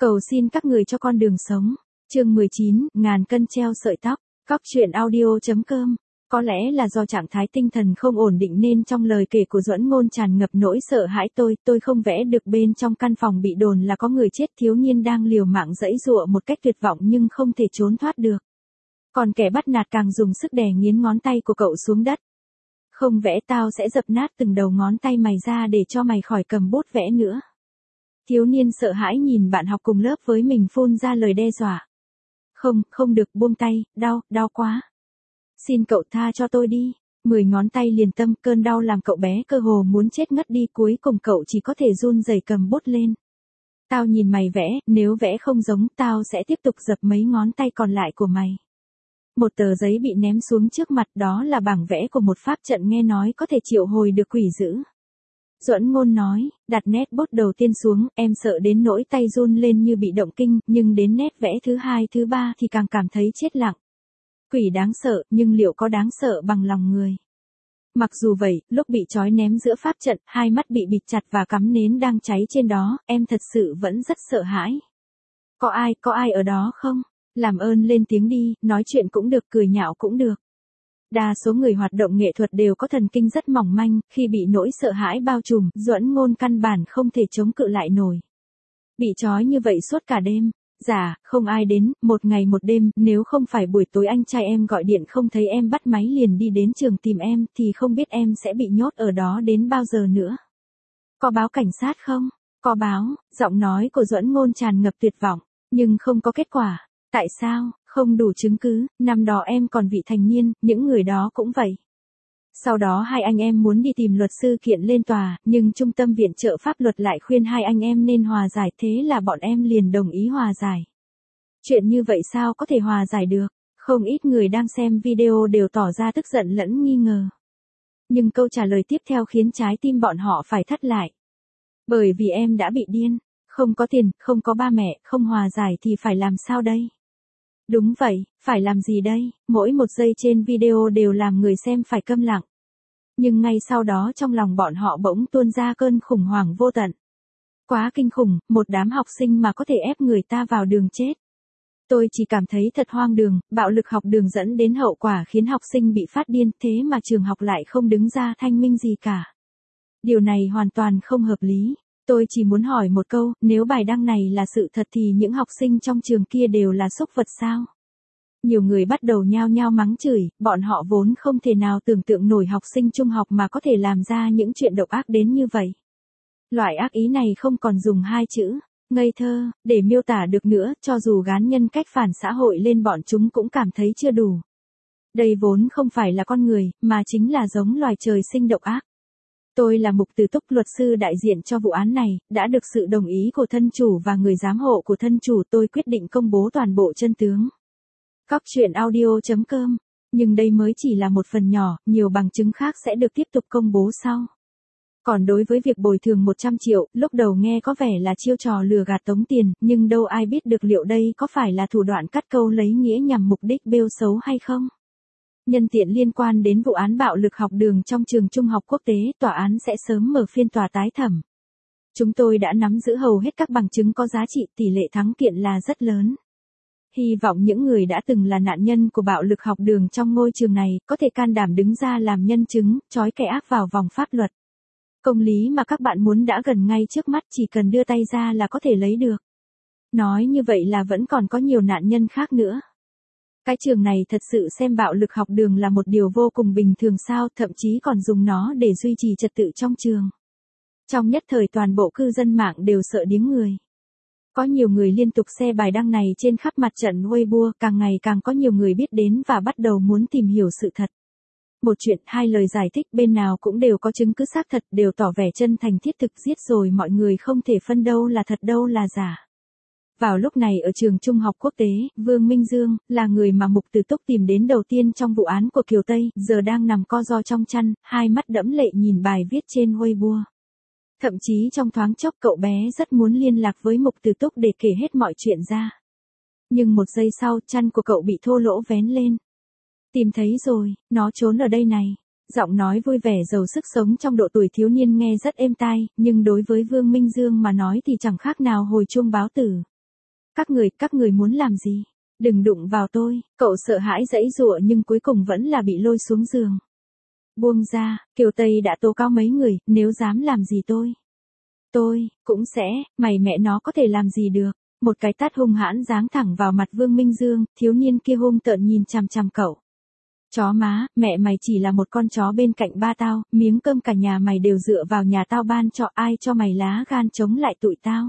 Cầu xin các người cho con đường sống. Chương 19, ngàn cân treo sợi tóc. Cóc truyện audio.com. Có lẽ là do trạng thái tinh thần không ổn định nên trong lời kể của Duẫn Ngôn tràn ngập nỗi sợ hãi. Tôi không vẽ được bên trong căn phòng bị đồn là có người chết, thiếu niên đang liều mạng giãy giụa một cách tuyệt vọng nhưng không thể trốn thoát được. Còn kẻ bắt nạt càng dùng sức đè nghiến ngón tay của cậu xuống đất. Không vẽ tao sẽ dập nát từng đầu ngón tay mày ra để cho mày khỏi cầm bút vẽ nữa. Thiếu niên sợ hãi nhìn bạn học cùng lớp với mình phun ra lời đe dọa. Không được, buông tay, đau quá. Xin cậu tha cho tôi đi. 10 ngón tay liền tâm, cơn đau làm cậu bé cơ hồ muốn chết ngất đi, cuối cùng cậu chỉ có thể run rẩy cầm bút lên. Tao nhìn mày vẽ, nếu vẽ không giống tao sẽ tiếp tục dập mấy ngón tay còn lại của mày. Một tờ giấy bị ném xuống trước mặt, đó là bảng vẽ của một pháp trận nghe nói có thể triệu hồi được quỷ dữ. Duẫn Ngôn nói, đặt nét bút đầu tiên xuống, em sợ đến nỗi tay run lên như bị động kinh, nhưng đến nét vẽ thứ hai thứ ba thì càng cảm thấy chết lặng. Quỷ đáng sợ, nhưng liệu có đáng sợ bằng lòng người? Mặc dù vậy, lúc bị trói ném giữa pháp trận, hai mắt bị bịt chặt và cắm nến đang cháy trên đó, em thật sự vẫn rất sợ hãi. Có ai ở đó không? Làm ơn lên tiếng đi, nói chuyện cũng được, cười nhạo cũng được. Đa số người hoạt động nghệ thuật đều có thần kinh rất mỏng manh, khi bị nỗi sợ hãi bao trùm, Duẫn Ngôn căn bản không thể chống cự lại nổi. Bị trói như vậy suốt cả đêm. Dạ, không ai đến, một ngày một đêm, nếu không phải buổi tối anh trai em gọi điện không thấy em bắt máy liền đi đến trường tìm em thì không biết em sẽ bị nhốt ở đó đến bao giờ nữa. Có báo cảnh sát không? Có báo, giọng nói của Duẫn Ngôn tràn ngập tuyệt vọng, nhưng không có kết quả. Tại sao? Không đủ chứng cứ, năm đó em còn vị thành niên, những người đó cũng vậy. Sau đó hai anh em muốn đi tìm luật sư kiện lên tòa, nhưng Trung tâm Viện trợ Pháp luật lại khuyên hai anh em nên hòa giải, thế là bọn em liền đồng ý hòa giải. Chuyện như vậy sao có thể hòa giải được? Không ít người đang xem video đều tỏ ra tức giận lẫn nghi ngờ. Nhưng câu trả lời tiếp theo khiến trái tim bọn họ phải thắt lại. Bởi vì em đã bị điên, không có tiền, không có ba mẹ, không hòa giải thì phải làm sao đây? Đúng vậy, phải làm gì đây? Mỗi một giây trên video đều làm người xem phải câm lặng. Nhưng ngay sau đó trong lòng bọn họ bỗng tuôn ra cơn khủng hoảng vô tận. Quá kinh khủng, một đám học sinh mà có thể ép người ta vào đường chết. Tôi chỉ cảm thấy thật hoang đường, bạo lực học đường dẫn đến hậu quả khiến học sinh bị phát điên, thế mà trường học lại không đứng ra thanh minh gì cả. Điều này hoàn toàn không hợp lý. Tôi chỉ muốn hỏi một câu, nếu bài đăng này là sự thật thì những học sinh trong trường kia đều là súc vật sao? Nhiều người bắt đầu nhao nhao mắng chửi, bọn họ vốn không thể nào tưởng tượng nổi học sinh trung học mà có thể làm ra những chuyện độc ác đến như vậy. Loại ác ý này không còn dùng hai chữ, ngây thơ, để miêu tả được nữa, cho dù gán nhân cách phản xã hội lên bọn chúng cũng cảm thấy chưa đủ. Đây vốn không phải là con người, mà chính là giống loài trời sinh độc ác. Tôi là Mục Từ Túc, luật sư đại diện cho vụ án này, đã được sự đồng ý của thân chủ và người giám hộ của thân chủ, tôi quyết định công bố toàn bộ chân tướng. Cóc truyện audio.com. Nhưng đây mới chỉ là một phần nhỏ, nhiều bằng chứng khác sẽ được tiếp tục công bố sau. Còn đối với việc bồi thường 100 triệu, lúc đầu nghe có vẻ là chiêu trò lừa gạt tống tiền, nhưng đâu ai biết được liệu đây có phải là thủ đoạn cắt câu lấy nghĩa nhằm mục đích bêu xấu hay không. Nhân tiện liên quan đến vụ án bạo lực học đường trong trường trung học quốc tế, tòa án sẽ sớm mở phiên tòa tái thẩm. Chúng tôi đã nắm giữ hầu hết các bằng chứng có giá trị, tỷ lệ thắng kiện là rất lớn. Hy vọng những người đã từng là nạn nhân của bạo lực học đường trong ngôi trường này có thể can đảm đứng ra làm nhân chứng, trói kẻ ác vào vòng pháp luật. Công lý mà các bạn muốn đã gần ngay trước mắt, chỉ cần đưa tay ra là có thể lấy được. Nói như vậy là vẫn còn có nhiều nạn nhân khác nữa. Cái trường này thật sự xem bạo lực học đường là một điều vô cùng bình thường sao, thậm chí còn dùng nó để duy trì trật tự trong trường. Trong nhất thời toàn bộ cư dân mạng đều sợ điếng người. Có nhiều người liên tục share bài đăng này trên khắp mặt trận Weibo, càng ngày càng có nhiều người biết đến và bắt đầu muốn tìm hiểu sự thật. Một chuyện, hai lời giải thích, bên nào cũng đều có chứng cứ xác thật, đều tỏ vẻ chân thành thiết thực, giết rồi mọi người không thể phân đâu là thật đâu là giả. Vào lúc này ở trường trung học quốc tế, Vương Minh Dương, là người mà Mục Từ Túc tìm đến đầu tiên trong vụ án của Kiều Tây, giờ đang nằm co ro trong chăn, hai mắt đẫm lệ nhìn bài viết trên Weibo. Thậm chí trong thoáng chốc cậu bé rất muốn liên lạc với Mục Từ Túc để kể hết mọi chuyện ra. Nhưng một giây sau, chăn của cậu bị thô lỗ vén lên. Tìm thấy rồi, nó trốn ở đây này. Giọng nói vui vẻ giàu sức sống trong độ tuổi thiếu niên nghe rất êm tai, nhưng đối với Vương Minh Dương mà nói thì chẳng khác nào hồi chuông báo tử. Các người muốn làm gì? Đừng đụng vào tôi, cậu sợ hãi giãy giụa nhưng cuối cùng vẫn là bị lôi xuống giường. Buông ra, Kiều Tây đã tố cáo mấy người, nếu dám làm gì tôi cũng sẽ, mày mẹ nó có thể làm gì được. Một cái tát hung hãn giáng thẳng vào mặt Vương Minh Dương, thiếu niên kia hung tợn nhìn chằm chằm cậu. Chó má, mẹ mày chỉ là một con chó bên cạnh ba tao, miếng cơm cả nhà mày đều dựa vào nhà tao ban cho, ai cho mày lá gan chống lại tụi tao.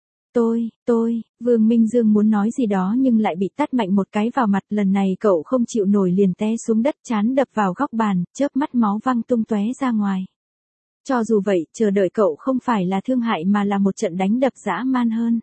Vương Minh Dương muốn nói gì đó nhưng lại bị tát mạnh một cái vào mặt, lần này cậu không chịu nổi liền té xuống đất, trán đập vào góc bàn, chớp mắt máu văng tung tóe ra ngoài. Cho dù vậy, chờ đợi cậu không phải là thương hại mà là một trận đánh đập dã man hơn.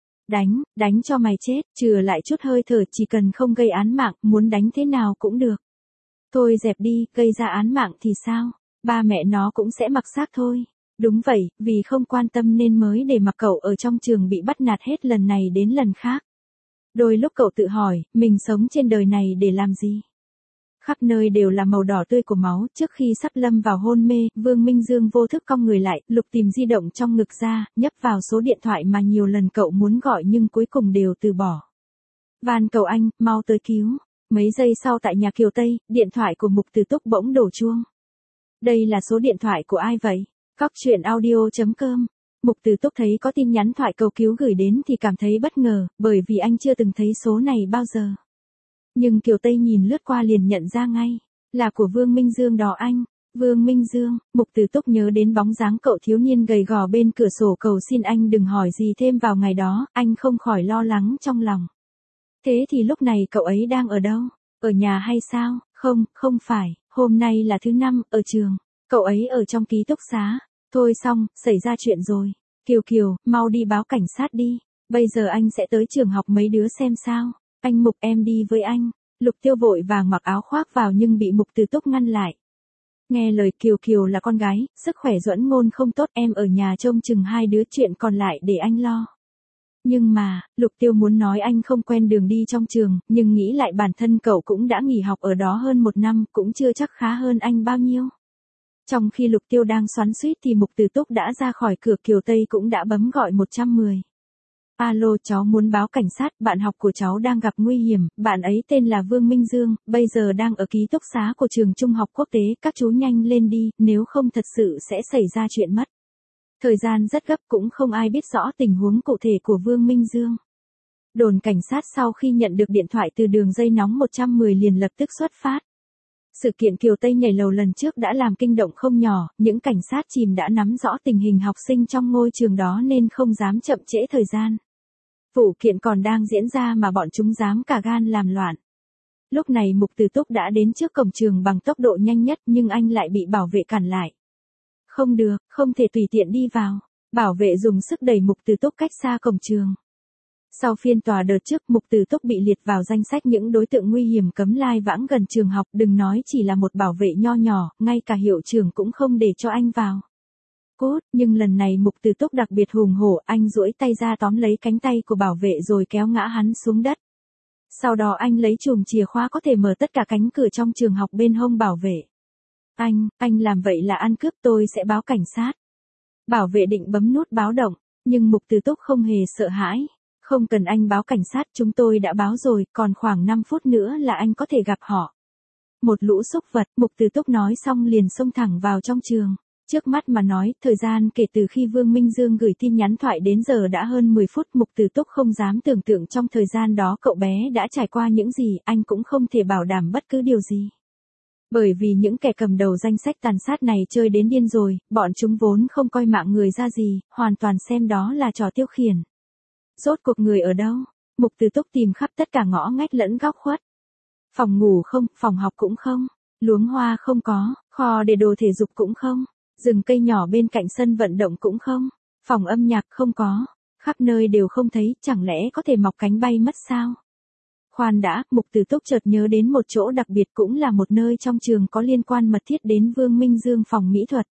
Đánh cho mày chết, chừa lại chút hơi thở, chỉ cần không gây án mạng, muốn đánh thế nào cũng được. Thôi dẹp đi, gây ra án mạng thì sao? Ba mẹ nó cũng sẽ mặc xác thôi. Đúng vậy, vì không quan tâm nên mới để mặc cậu ở trong trường bị bắt nạt hết lần này đến lần khác. Đôi lúc cậu tự hỏi, mình sống trên đời này để làm gì? Khắp nơi đều là màu đỏ tươi của máu, trước khi sắp lâm vào hôn mê, Vương Minh Dương vô thức cong người lại, lục tìm di động trong ngực ra, nhấp vào số điện thoại mà nhiều lần cậu muốn gọi nhưng cuối cùng đều từ bỏ. Van cầu anh, mau tới cứu. Mấy giây sau tại nhà Kiều Tây, điện thoại của Mục Từ Túc bỗng đổ chuông. Đây là số điện thoại của ai vậy? Coctruyện.audio.com. Mục Từ Túc thấy có tin nhắn thoại cầu cứu gửi đến thì cảm thấy bất ngờ, bởi vì anh chưa từng thấy số này bao giờ. Nhưng Kiều Tây nhìn lướt qua liền nhận ra ngay, là của Vương Minh Dương đó anh. Vương Minh Dương, Mục Từ Túc nhớ đến bóng dáng cậu thiếu niên gầy gò bên cửa sổ cầu xin anh đừng hỏi gì thêm vào ngày đó, anh không khỏi lo lắng trong lòng. Thế thì lúc này cậu ấy đang ở đâu? Ở nhà hay sao? Không phải, hôm nay là thứ năm, ở trường. Cậu ấy ở trong ký túc xá. Thôi xong, xảy ra chuyện rồi. Kiều, mau đi báo cảnh sát đi. Bây giờ anh sẽ tới trường học mấy đứa xem sao. Anh Mục em đi với anh. Lục Tiêu vội vàng mặc áo khoác vào nhưng bị Mục Từ Túc ngăn lại. Nghe lời Kiều là con gái, sức khỏe Duẫn Ngôn không tốt, em ở nhà trông chừng hai đứa, chuyện còn lại để anh lo. Nhưng mà, Lục Tiêu muốn nói anh không quen đường đi trong trường, nhưng nghĩ lại bản thân cậu cũng đã nghỉ học ở đó hơn 1 năm, cũng chưa chắc khá hơn anh bao nhiêu. Trong khi Lục Tiêu đang xoắn xuýt thì Mục Từ Túc đã ra khỏi cửa, Kiều Tây cũng đã bấm gọi 110. Alo, cháu muốn báo cảnh sát, bạn học của cháu đang gặp nguy hiểm, bạn ấy tên là Vương Minh Dương, bây giờ đang ở ký túc xá của trường trung học quốc tế, các chú nhanh lên đi, nếu không thật sự sẽ xảy ra chuyện mất. Thời gian rất gấp, cũng không ai biết rõ tình huống cụ thể của Vương Minh Dương. Đồn cảnh sát sau khi nhận được điện thoại từ đường dây nóng 110 liền lập tức xuất phát. Sự kiện Kiều Tây nhảy lầu lần trước đã làm kinh động không nhỏ, những cảnh sát chìm đã nắm rõ tình hình học sinh trong ngôi trường đó nên không dám chậm trễ thời gian. Vụ kiện còn đang diễn ra mà bọn chúng dám cả gan làm loạn. Lúc này Mục Từ Túc đã đến trước cổng trường bằng tốc độ nhanh nhất nhưng anh lại bị bảo vệ cản lại. Không được, không thể tùy tiện đi vào. Bảo vệ dùng sức đẩy Mục Từ Túc cách xa cổng trường. Sau phiên tòa đợt trước, Mục Từ Túc bị liệt vào danh sách những đối tượng nguy hiểm cấm lai vãng gần trường học, đừng nói chỉ là một bảo vệ nho nhỏ, ngay cả hiệu trưởng cũng không để cho anh vào. Cút, nhưng lần này Mục Từ Túc đặc biệt hùng hổ, anh duỗi tay ra tóm lấy cánh tay của bảo vệ rồi kéo ngã hắn xuống đất. Sau đó anh lấy chùm chìa khóa có thể mở tất cả cánh cửa trong trường học bên hông bảo vệ. Anh làm vậy là ăn cướp, tôi sẽ báo cảnh sát. Bảo vệ định bấm nút báo động, nhưng Mục Từ Túc không hề sợ hãi. Không cần anh báo cảnh sát, chúng tôi đã báo rồi, còn khoảng 5 phút nữa là anh có thể gặp họ. Một lũ súc vật, Mục Từ Túc nói xong liền xông thẳng vào trong trường. Trước mắt mà nói, thời gian kể từ khi Vương Minh Dương gửi tin nhắn thoại đến giờ đã hơn 10 phút, Mục Từ Túc không dám tưởng tượng trong thời gian đó cậu bé đã trải qua những gì, anh cũng không thể bảo đảm bất cứ điều gì. Bởi vì những kẻ cầm đầu danh sách tàn sát này chơi đến điên rồi, bọn chúng vốn không coi mạng người ra gì, hoàn toàn xem đó là trò tiêu khiển. Rốt cuộc người ở đâu? Mục Từ Túc tìm khắp tất cả ngõ ngách lẫn góc khuất. Phòng ngủ không, phòng học cũng không, luống hoa không có, kho để đồ thể dục cũng không, rừng cây nhỏ bên cạnh sân vận động cũng không, phòng âm nhạc không có, khắp nơi đều không thấy, chẳng lẽ có thể mọc cánh bay mất sao? Khoan đã, Mục Từ Túc chợt nhớ đến một chỗ đặc biệt, cũng là một nơi trong trường có liên quan mật thiết đến Vương Minh Dương, phòng mỹ thuật.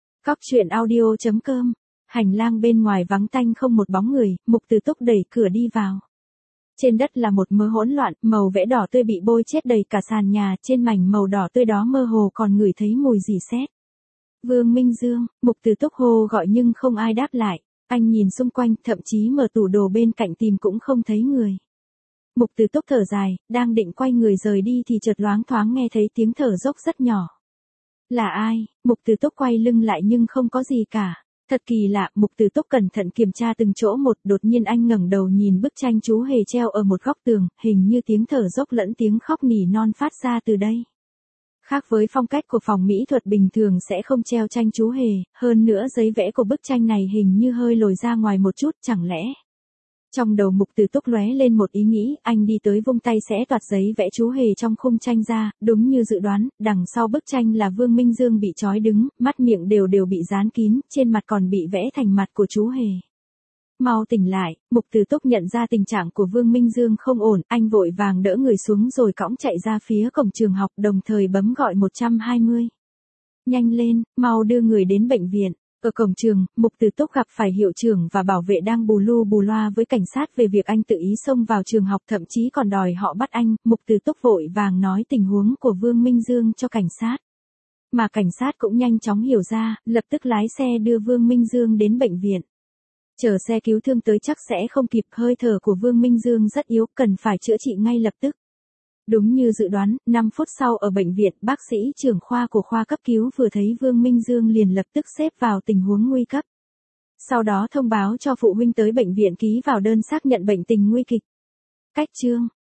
Coctruyện.audio.com. Hành lang bên ngoài vắng tanh không một bóng người, Mục Từ Túc đẩy cửa đi vào. Trên đất là một mớ hỗn loạn, màu vẽ đỏ tươi bị bôi chết đầy cả sàn nhà, trên mảnh màu đỏ tươi đó mơ hồ còn ngửi thấy mùi rỉ sét. Vương Minh Dương, Mục Từ Túc hô gọi nhưng không ai đáp lại. Anh nhìn xung quanh, thậm chí mở tủ đồ bên cạnh tìm cũng không thấy người. Mục Từ Túc thở dài, đang định quay người rời đi thì chợt loáng thoáng nghe thấy tiếng thở dốc rất nhỏ. Là ai? Mục Từ Túc quay lưng lại nhưng không có gì cả. Thật kỳ lạ, Mục Từ Túc cẩn thận kiểm tra từng chỗ một, đột nhiên anh ngẩng đầu nhìn bức tranh chú hề treo ở một góc tường, hình như tiếng thở dốc lẫn tiếng khóc nỉ non phát ra từ đây. Khác với phong cách của phòng mỹ thuật bình thường sẽ không treo tranh chú hề, hơn nữa giấy vẽ của bức tranh này hình như hơi lồi ra ngoài một chút, chẳng lẽ. Trong đầu Mục Từ Túc lóe lên một ý nghĩ, anh đi tới vung tay xé toạc giấy vẽ chú hề trong khung tranh ra, đúng như dự đoán, đằng sau bức tranh là Vương Minh Dương bị trói đứng, mắt miệng đều bị dán kín, trên mặt còn bị vẽ thành mặt của chú hề. Mau tỉnh lại, Mục Từ Túc nhận ra tình trạng của Vương Minh Dương không ổn, anh vội vàng đỡ người xuống rồi cõng chạy ra phía cổng trường học, đồng thời bấm gọi 120. Nhanh lên, mau đưa người đến bệnh viện. Ở cổng trường, Mục Từ Túc gặp phải hiệu trưởng và bảo vệ đang bù lu bù loa với cảnh sát về việc anh tự ý xông vào trường học, thậm chí còn đòi họ bắt anh. Mục Từ Túc vội vàng nói tình huống của Vương Minh Dương cho cảnh sát. Mà cảnh sát cũng nhanh chóng hiểu ra, lập tức lái xe đưa Vương Minh Dương đến bệnh viện. Chờ xe cứu thương tới chắc sẽ không kịp, hơi thở của Vương Minh Dương rất yếu, cần phải chữa trị ngay lập tức. Đúng như dự đoán, 5 phút sau ở bệnh viện, bác sĩ trưởng khoa của khoa cấp cứu vừa thấy Vương Minh Dương liền lập tức xếp vào tình huống nguy cấp. Sau đó thông báo cho phụ huynh tới bệnh viện ký vào đơn xác nhận bệnh tình nguy kịch. Cách chương